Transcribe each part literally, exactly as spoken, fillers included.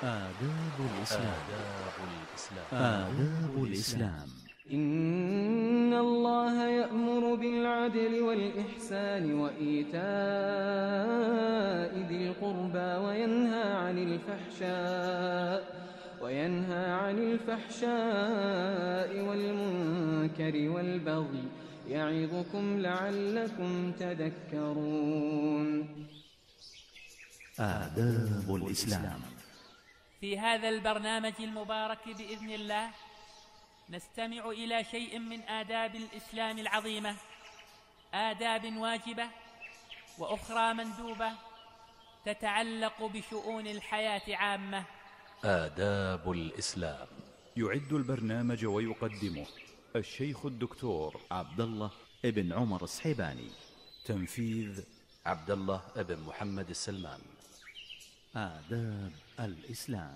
آداب الإسلام. آداب الإسلام. آداب الإسلام. إن الله يأمر بالعدل والإحسان وإيتاء ذي القربى وينهى عن الفحشاء وينهى عن الفحشاء والمنكر والبغي يعظكم لعلكم تذكرون. آداب الإسلام. في هذا البرنامج المبارك بإذن الله نستمع إلى شيء من آداب الإسلام العظيمة، آداب واجبة وأخرى مندوبة تتعلق بشؤون الحياة عامة. آداب الإسلام. يعد البرنامج ويقدمه الشيخ الدكتور عبد الله ابن عمر الصحيباني. تنفيذ عبد الله ابن محمد السلمان. آداب الإسلام.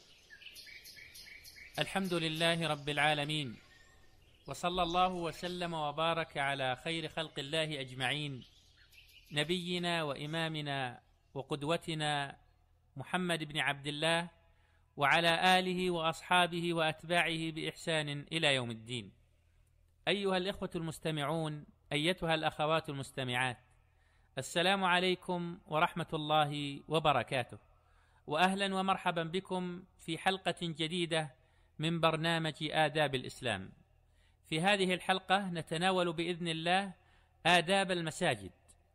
الحمد لله رب العالمين، وصلى الله وسلم وبارك على خير خلق الله أجمعين، نبينا وإمامنا وقدوتنا محمد بن عبد الله، وعلى آله وأصحابه وأتباعه بإحسان إلى يوم الدين. أيها الإخوة المستمعون، أيتها الأخوات المستمعات، السلام عليكم ورحمة الله وبركاته، وأهلا ومرحبا بكم في حلقة جديدة من برنامج آداب الإسلام. في هذه الحلقة نتناول بإذن الله آداب المساجد.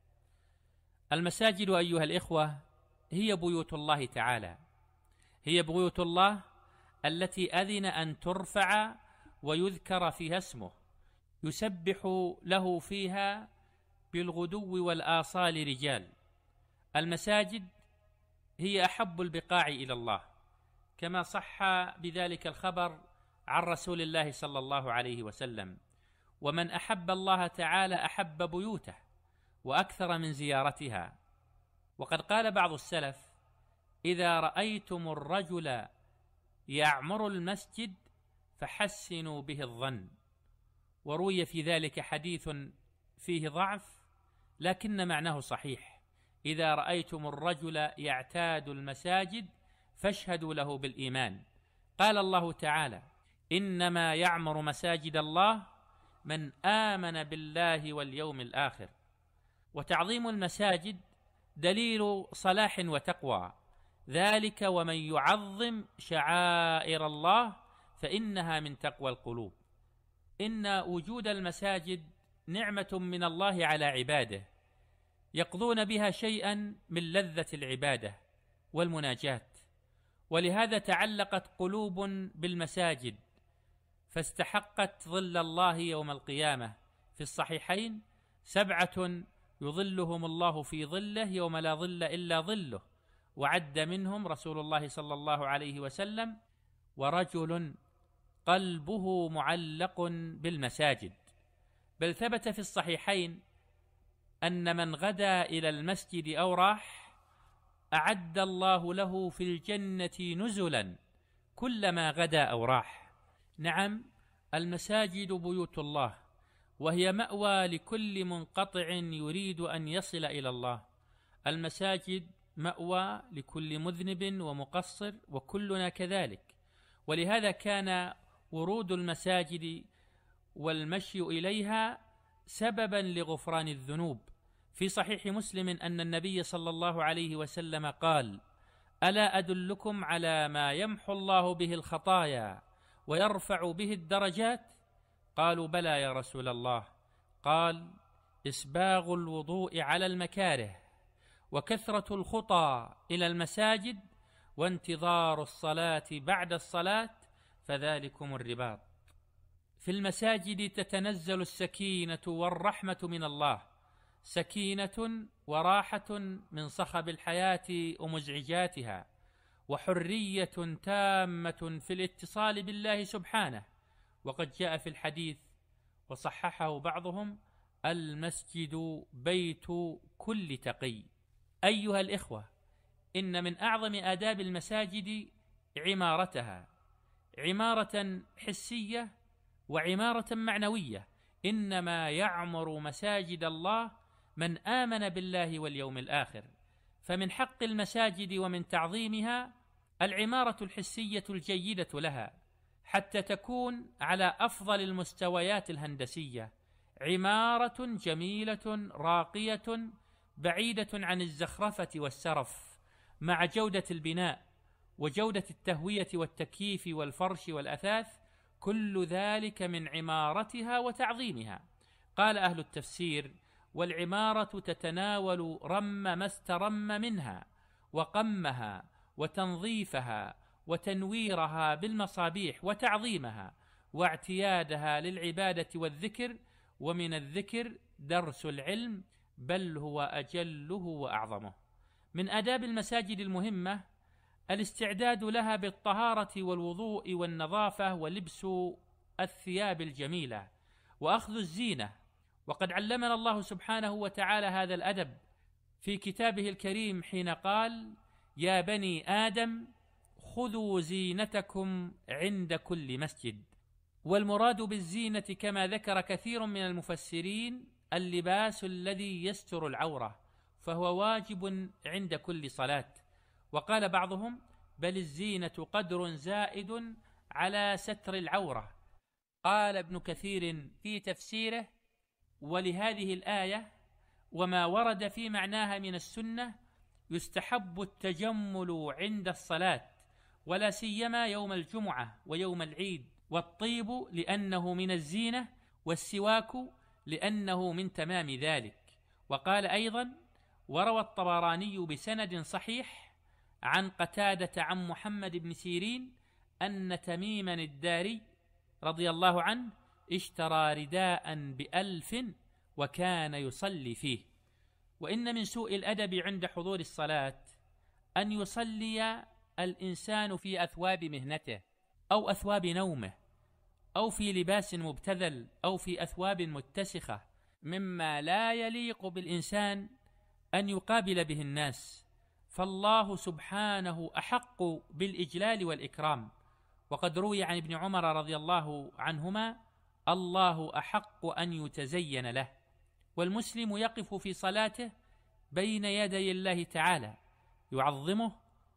المساجد أيها الإخوة هي بيوت الله تعالى، هي بيوت الله التي أذن أن ترفع ويذكر فيها اسمه، يسبح له فيها بالغدو والآصال رجال. المساجد هي أحب البقاع إلى الله، كما صح بذلك الخبر عن رسول الله صلى الله عليه وسلم: ومن أحب الله تعالى أحب بيوته وأكثر من زيارتها. وقد قال بعض السلف: إذا رأيتم الرجل يعمر المسجد فحسنوا به الظن. وروي في ذلك حديث فيه ضعف لكن معناه صحيح: إذا رأيتم الرجل يعتاد المساجد فاشهدوا له بالإيمان. قال الله تعالى: إنما يعمر مساجد الله من آمن بالله واليوم الآخر. وتعظيم المساجد دليل صلاح وتقوى، ذلك ومن يعظم شعائر الله فإنها من تقوى القلوب. إن وجود المساجد نعمة من الله على عباده، يقضون بها شيئا من لذة العبادة والمناجاة، ولهذا تعلقت قلوب بالمساجد فاستحقت ظل الله يوم القيامة. في الصحيحين: سبعة يظلهم الله في ظله يوم لا ظل إلا ظله، وعد منهم رسول الله صلى الله عليه وسلم: ورجل قلبه معلق بالمساجد. بل ثبت في الصحيحين أن من غدا إلى المسجد أو راح أعد الله له في الجنة نزلا كلما غدا أو راح. نعم، المساجد بيوت الله، وهي مأوى لكل منقطع يريد أن يصل إلى الله. المساجد مأوى لكل مذنب ومقصر، وكلنا كذلك. ولهذا كان ورود المساجد والمشي إليها سببا لغفران الذنوب. في صحيح مسلم أن النبي صلى الله عليه وسلم قال: ألا أدلكم على ما يمحو الله به الخطايا ويرفع به الدرجات؟ قالوا: بلى يا رسول الله. قال: إسباغ الوضوء على المكاره، وكثرة الخطى إلى المساجد، وانتظار الصلاة بعد الصلاة، فذلكم الرباط. في المساجد تتنزل السكينة والرحمة من الله، سكينة وراحة من صخب الحياة ومزعجاتها، وحرية تامة في الاتصال بالله سبحانه. وقد جاء في الحديث وصححه بعضهم: المسجد بيت كل تقي. أيها الإخوة، إن من أعظم آداب المساجد عمارتها، عمارة حسية وعمارة معنوية. إنما يعمر مساجد الله من آمن بالله واليوم الآخر. فمن حق المساجد ومن تعظيمها العمارة الحسية الجيدة لها حتى تكون على أفضل المستويات الهندسية، عمارة جميلة راقية بعيدة عن الزخرفة والسرف، مع جودة البناء وجودة التهوية والتكييف والفرش والأثاث، كل ذلك من عمارتها وتعظيمها. قال أهل التفسير: والعمارة تتناول رم ما استرم منها، وقمها وتنظيفها وتنويرها بالمصابيح وتعظيمها واعتيادها للعبادة والذكر، ومن الذكر درس العلم، بل هو أجله وأعظمه. من آداب المساجد المهمة الاستعداد لها بالطهارة والوضوء والنظافة ولبس الثياب الجميلة وأخذ الزينة، وقد علمنا الله سبحانه وتعالى هذا الأدب في كتابه الكريم حين قال: يا بني آدم خذوا زينتكم عند كل مسجد. والمراد بالزينة كما ذكر كثير من المفسرين اللباس الذي يستر العورة، فهو واجب عند كل صلاة. وقال بعضهم: بل الزينة قدر زائد على ستر العورة. قال ابن كثير في تفسيره: ولهذه الآية وما ورد في معناها من السنة يستحب التجمل عند الصلاة، ولا سيما يوم الجمعة ويوم العيد، والطيب لأنه من الزينة، والسواك لأنه من تمام ذلك. وقال أيضا: وروى الطبراني بسند صحيح عن قتادة عن محمد بن سيرين أن تميما الداري رضي الله عنه اشترى رداء بألف وكان يصلي فيه. وإن من سوء الأدب عند حضور الصلاة أن يصلي الإنسان في أثواب مهنته أو أثواب نومه أو في لباس مبتذل أو في أثواب متسخة، مما لا يليق بالإنسان أن يقابل به الناس، فالله سبحانه أحق بالإجلال والإكرام. وقد روي عن ابن عمر رضي الله عنهما: الله أحق أن يتزين له. والمسلم يقف في صلاته بين يدي الله تعالى يعظمه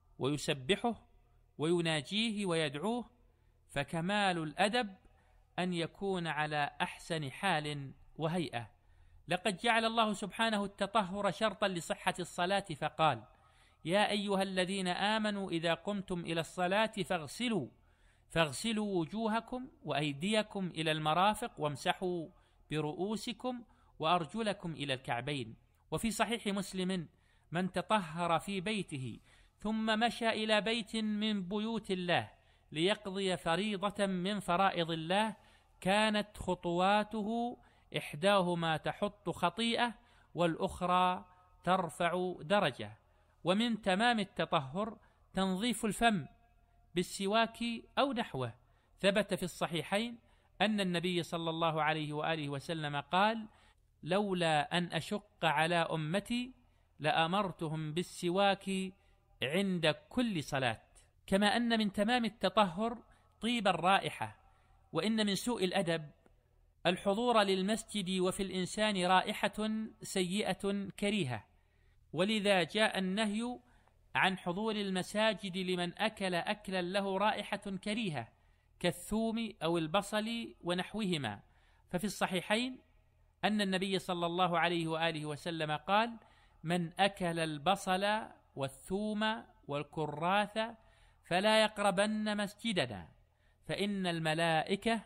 ويسبحه ويناجيه ويدعوه، فكمال الأدب أن يكون على أحسن حال وهيئة. لقد جعل الله سبحانه التطهر شرطا لصحة الصلاة، فقال: يا أيها الذين آمنوا إذا قمتم إلى الصلاة فاغسلوا فاغسلوا وجوهكم وأيديكم إلى المرافق وامسحوا برؤوسكم وأرجلكم إلى الكعبين. وفي صحيح مسلم: من تطهر في بيته ثم مشى إلى بيت من بيوت الله ليقضي فريضة من فرائض الله كانت خطواته إحداهما تحط خطيئة والأخرى ترفع درجة. ومن تمام التطهر تنظيف الفم بالسواك أو نحوه. ثبت في الصحيحين أن النبي صلى الله عليه وآله وسلم قال: لولا أن أشق على أمتي لأمرتهم بالسواك عند كل صلاة. كما أن من تمام التطهر طيب الرائحة. وإن من سوء الأدب الحضور للمسجد وفي الإنسان رائحة سيئة كريهة، ولذا جاء النهي عن حضور المساجد لمن أكل أكلا له رائحة كريهة كالثوم أو البصل ونحوهما. ففي الصحيحين أن النبي صلى الله عليه وآله وسلم قال: من أكل البصل والثوم والكراث فلا يقربن مسجدنا، فإن الملائكة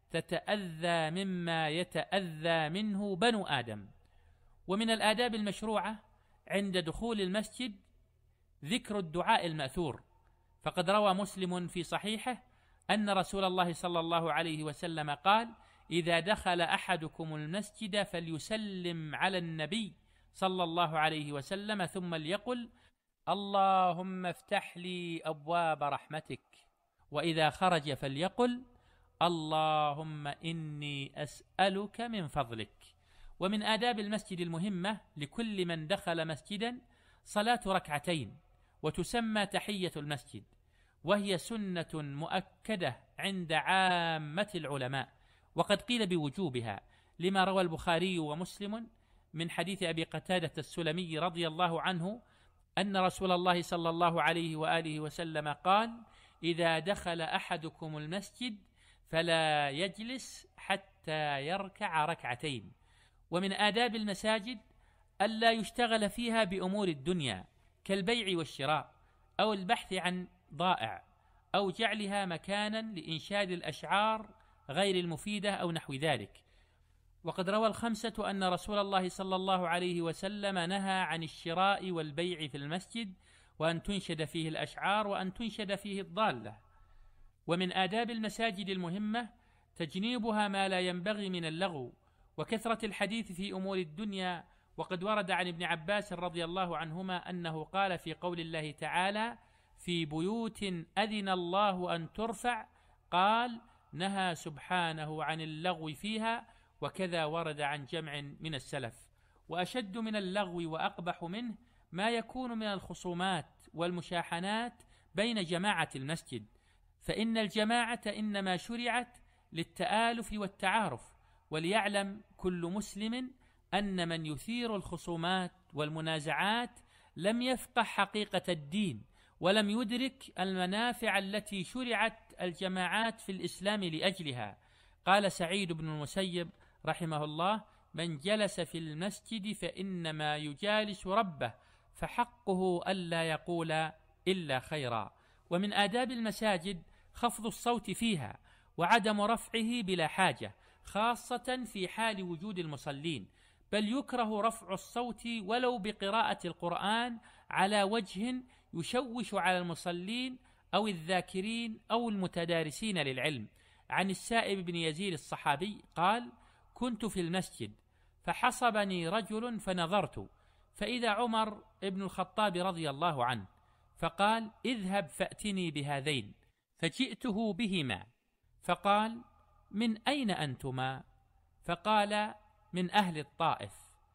تتأذى مما يتأذى منه بنو آدم. ومن الآداب المشروعة عند دخول المسجد ذكر الدعاء المأثور، فقد روى مسلم في صحيحه أن رسول الله صلى الله عليه وسلم قال: إذا دخل أحدكم المسجد فليسلم على النبي صلى الله عليه وسلم ثم ليقل: اللهم افتح لي أبواب رحمتك. وإذا خرج فليقل: اللهم إني أسألك من فضلك. ومن آداب المسجد المهمة لكل من دخل مسجدا صلاة ركعتين، وتسمى تحية المسجد، وهي سنة مؤكدة عند عامة العلماء، وقد قيل بوجوبها لما روى البخاري ومسلم من حديث أبي قتادة السلمي رضي الله عنه أن رسول الله صلى الله عليه وآله وسلم قال: إذا دخل أحدكم المسجد فلا يجلس حتى يركع ركعتين. ومن آداب المساجد ألا يشتغل فيها بأمور الدنيا كالبيع والشراء أو البحث عن ضائع أو جعلها مكانا لإنشاد الأشعار غير المفيدة أو نحو ذلك. وقد روى الخمسة أن رسول الله صلى الله عليه وسلم نهى عن الشراء والبيع في المسجد، وأن تنشد فيه الأشعار وأن تنشد فيه الضالة. ومن آداب المساجد المهمة تجنيبها ما لا ينبغي من اللغو وكثرة الحديث في أمور الدنيا. وقد ورد عن ابن عباس رضي الله عنهما أنه قال في قول الله تعالى: في بيوت أذن الله أن ترفع، قال: نهى سبحانه عن اللغو فيها. وكذا ورد عن جمع من السلف. وأشد من اللغو وأقبح منه ما يكون من الخصومات والمشاحنات بين جماعة المسجد، فإن الجماعة إنما شرعت للتآلف والتعارف، وليعلم كل مسلم أن من يثير الخصومات والمنازعات لم يفقه حقيقة الدين، ولم يدرك المنافع التي شرعت الجماعات في الإسلام لأجلها. قال سعيد بن المسيب رحمه الله: من جلس في المسجد فإنما يجالس ربه، فحقه ألا يقول إلا خيرا. ومن آداب المساجد خفض الصوت فيها وعدم رفعه بلا حاجة، خاصة في حال وجود المصلين، بل يكره رفع الصوت ولو بقراءة القرآن على وجه يشوش على المصلين أو الذاكرين أو المتدارسين للعلم. عن السائب بن يزيد الصحابي قال: كنت في المسجد فحصبني رجل فنظرت فإذا عمر بن الخطاب رضي الله عنه، فقال: اذهب فأتني بهذين، فجئته بهما، فقال: من أين أنتما؟ فقال: من أهل الطائف.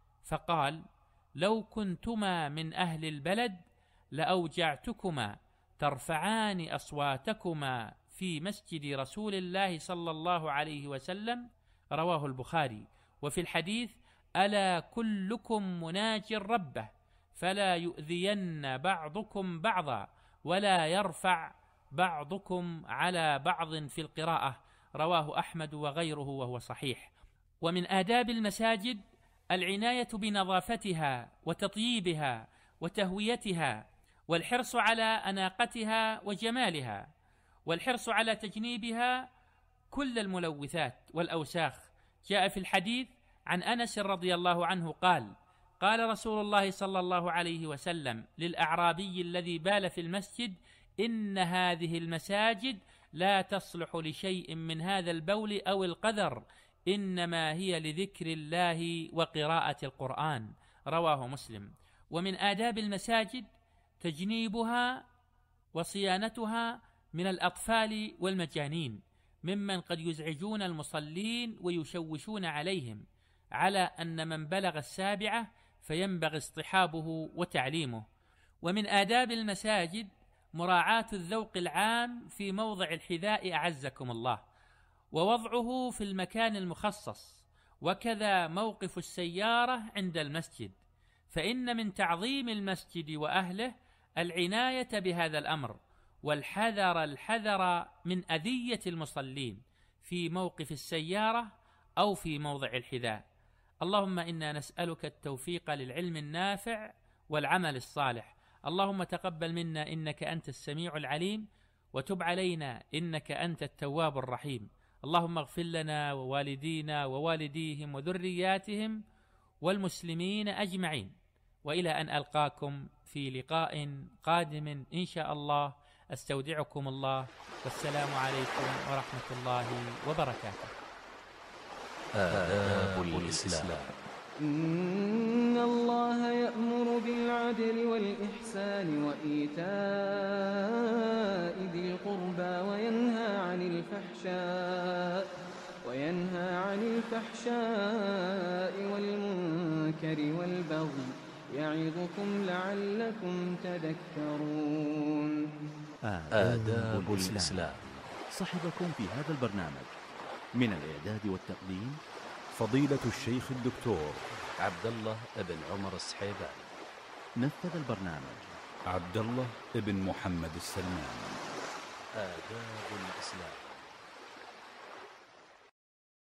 فقال: لو كنتما من أهل البلد لأوجعتكما ترفعان أصواتكما في مسجد رسول الله صلى الله عليه وسلم. رواه البخاري. وفي الحديث: ألا كلكم مناج ربه فلا يؤذين بعضكم بعضا ولا يرفع بعضكم على بعض في القراءة. رواه أحمد وغيره وهو صحيح. ومن آداب المساجد العناية بنظافتها وتطييبها وتهويتها، والحرص على أناقتها وجمالها، والحرص على تجنيبها كل الملوثات والأوساخ. جاء في الحديث عن أنس رضي الله عنه قال: قال رسول الله صلى الله عليه وسلم للأعرابي الذي بال في المسجد: إن هذه المساجد لا تصلح لشيء من هذا البول أو القذر، إنما هي لذكر الله وقراءة القرآن. رواه مسلم. ومن آداب المساجد تجنيبها وصيانتها من الأطفال والمجانين ممن قد يزعجون المصلين ويشوشون عليهم، على أن من بلغ السابعة فينبغي اصطحابه وتعليمه. ومن آداب المساجد مراعاة الذوق العام في موضع الحذاء أعزكم الله، ووضعه في المكان المخصص، وكذا موقف السيارة عند المسجد، فإن من تعظيم المسجد وأهله العناية بهذا الأمر، والحذر الحذر من أذية المصلين في موقف السيارة أو في موضع الحذاء. اللهم إنا نسألك التوفيق للعلم النافع والعمل الصالح. اللهم تقبل منا إنك أنت السميع العليم، وتب علينا إنك أنت التواب الرحيم. اللهم اغفر لنا ووالدينا ووالديهم وذرياتهم والمسلمين أجمعين، وإلى أن ألقاكم في لقاء قادم إن شاء الله، أستودعكم الله، والسلام عليكم ورحمة الله وبركاته. آداب الإسلام. إن الله يأمر بالعدل والإحسان وإيتاء ذي القربى وينهى عن الفحشاء وينهى عن الفحشاء والمنكر والبغي يعظكم لعلكم تذكرون. آداب الإسلام. صحبكم في هذا البرنامج من الإعداد والتقديم فضيلة الشيخ الدكتور عبد الله بن عمر السحيباني. نفذ البرنامج عبد الله بن محمد السلمان. آداب الإسلام.